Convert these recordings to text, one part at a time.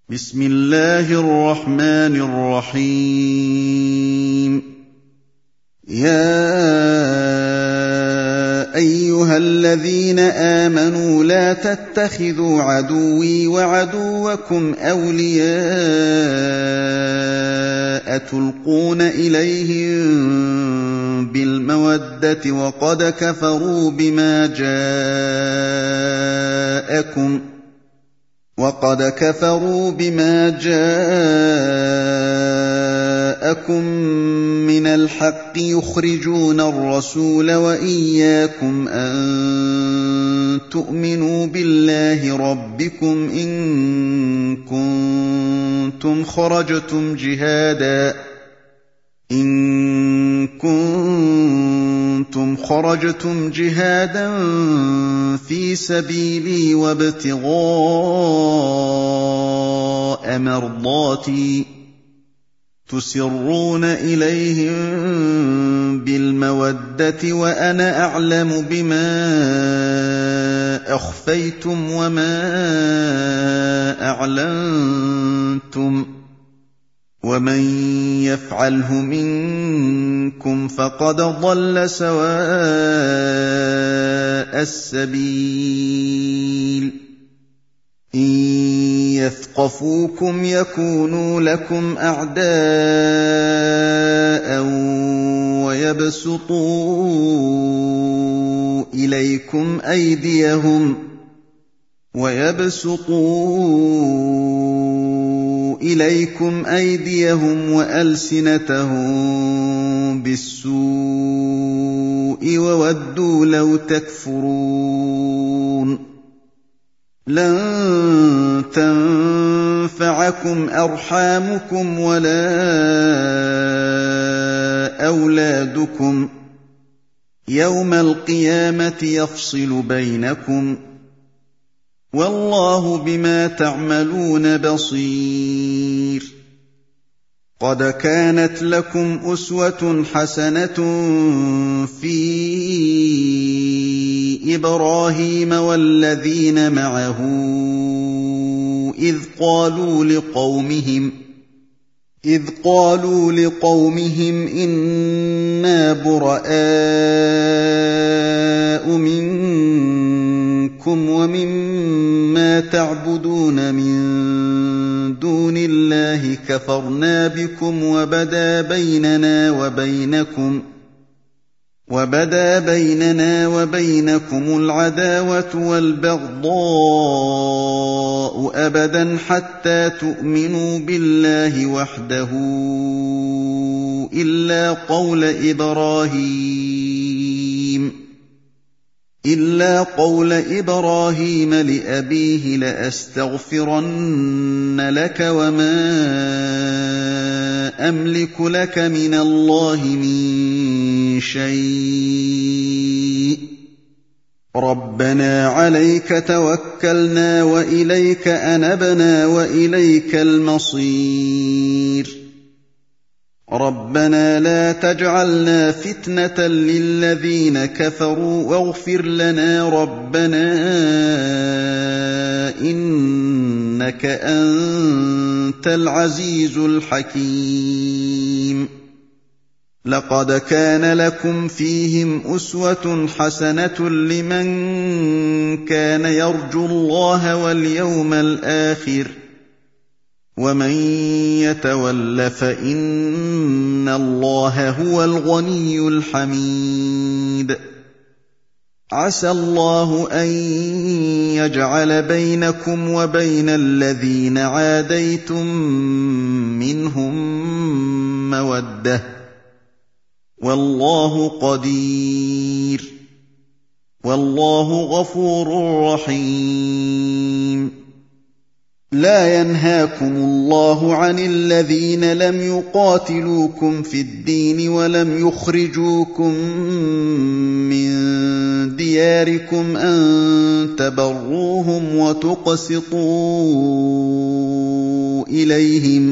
بسم الله الرحمن الرحيم. يا أيها الذين آمنوا لا تتخذوا عدوي وعدوكم أولياء تلقون إليهم بالمودة وقد كفروا بما جاءكم من الحق يخرجون الرسول وإياكم أن تؤمنوا بالله ربكم إن كنتم خرجتم جهادا في سبيلي وابتغاء مرضاتي تسرون إليهم بالمودة وأنا أعلم بما أخفيتم وما أعلنتم ومن يفعله منكم فقد ضل سواء السبيل. إن يثقفوكم يكونوا لكم أعداء ويبسطوا إليكم أيديهم وألسنتهم بالسوء وودوا لو تكفرون. لن تنفعكم أرحامكم ولا أولادكم يوم القيامة يفصل بينكم والله بما تعملون بصير. قد كانت لكم أسوة حسنة في إبراهيم والذين معه إذ قالوا لقومهم إنا براء منكم ومما تعبدون من دون الله كفرنا بكم وبدا بيننا وبينكم العداوة والبغضاء أبدا حتى تؤمنوا بالله وحده إلا قول إبراهيم لأبيه لأستغفرن لك وما أملك لك من الله من شيء ربنا عليك توكلنا وإليك أنبنا وإليك المصير. ربنا لا تجعلنا فتنة للذين كفروا واغفر لنا ربنا إنك أنت العزيز الحكيم. لقد كان لكم فيهم أسوة حسنة لمن كان يرجو الله واليوم الآخر ومن يتول فإن الله هو الغني الحميد. عسى الله أن يجعل بينكم وبين الذين عاديتم منهم مودة والله قدير والله غفور رحيم. لا ينهاكم الله عن الذين لم يقاتلوكم في الدين ولم يخرجوكم من دياركم أن تبروهم وتقسطوا إليهم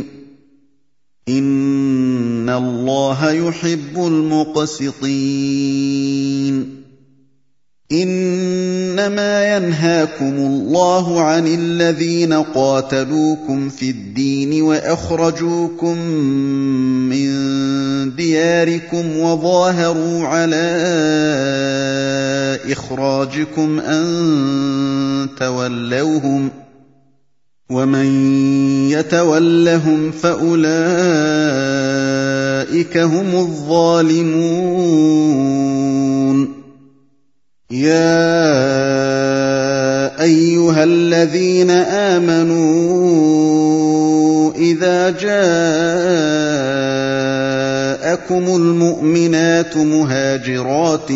إن الله يحب المقسطين. إن إنما ينهاكم الله عن الذين قاتلوكم في الدين وأخرجوكم من دياركم وظاهروا على إخراجكم أن تولوهم ومن يتولهم فأولئك هم الظالمون يا أيها الذين آمنوا إذا جاءكم المؤمنات مهاجرات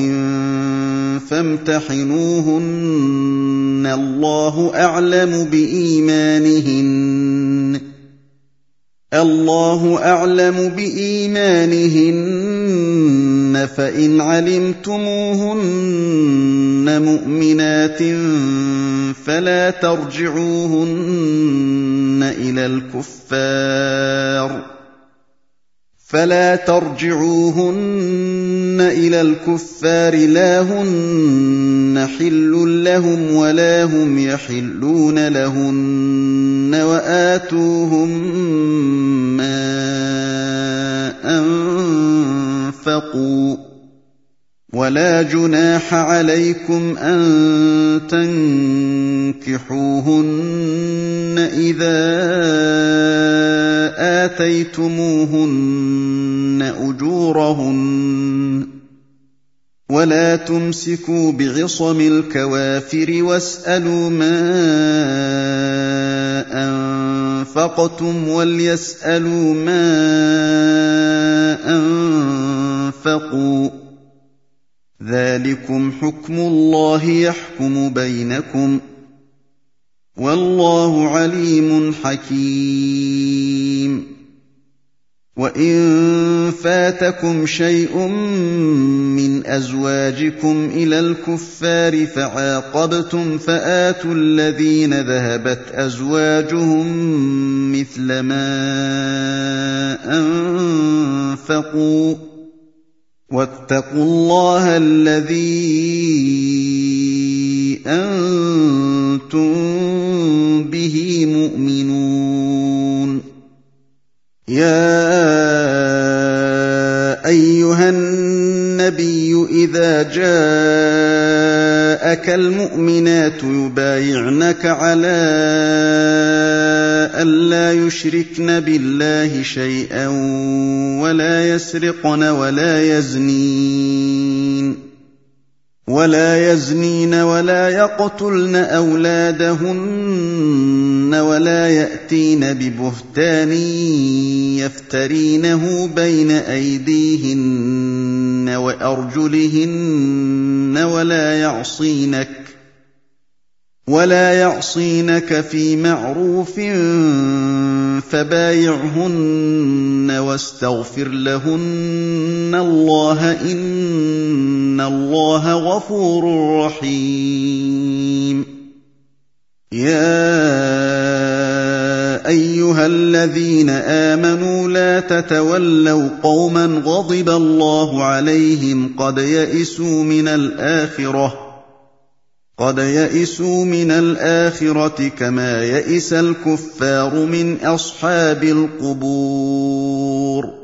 فامتحنوهن الله أعلم بإيمانهن فإن علمتموهن مؤمنات فلا ترجعوهن إلى الكفار لا هن حل لهم ولا هم يحلون لهن وآتوهم ما أنفقوا ولا جناح عليكم أن تنكحوهن إذا آتيتموهن أجورهن ولا تمسكوا بعصم الكوافر واسألوا ما أنفقتم وليسألوا ما أنفقوا ذلكم حكم الله يحكم بينكم والله عليم حكيم وإن فاتكم شيء من أزواجكم إلى الكفار فعاقبتم فآتوا الذين ذهبت أزواجهم مثل ما أنفقوا واتقوا الله الذي أنتم به مؤمنون يا أيها النبي إذا جاءك المؤمنات يبايعنك على ألا يشركن بالله شيئا ولا يسرقن ولا يزنين ولا يقتلن أولادهن ولا يأتين ببهتان يفترينه بين أيديهن وأرجلهن ولا يعصينك في معروف فبايعهن واستغفر لهن الله إن الله غفور رحيم يا أيها الذين آمنوا لا تتولوا قوما غضب الله عليهم قد يئسوا من الآخرة كما يئس الكفار من أصحاب القبور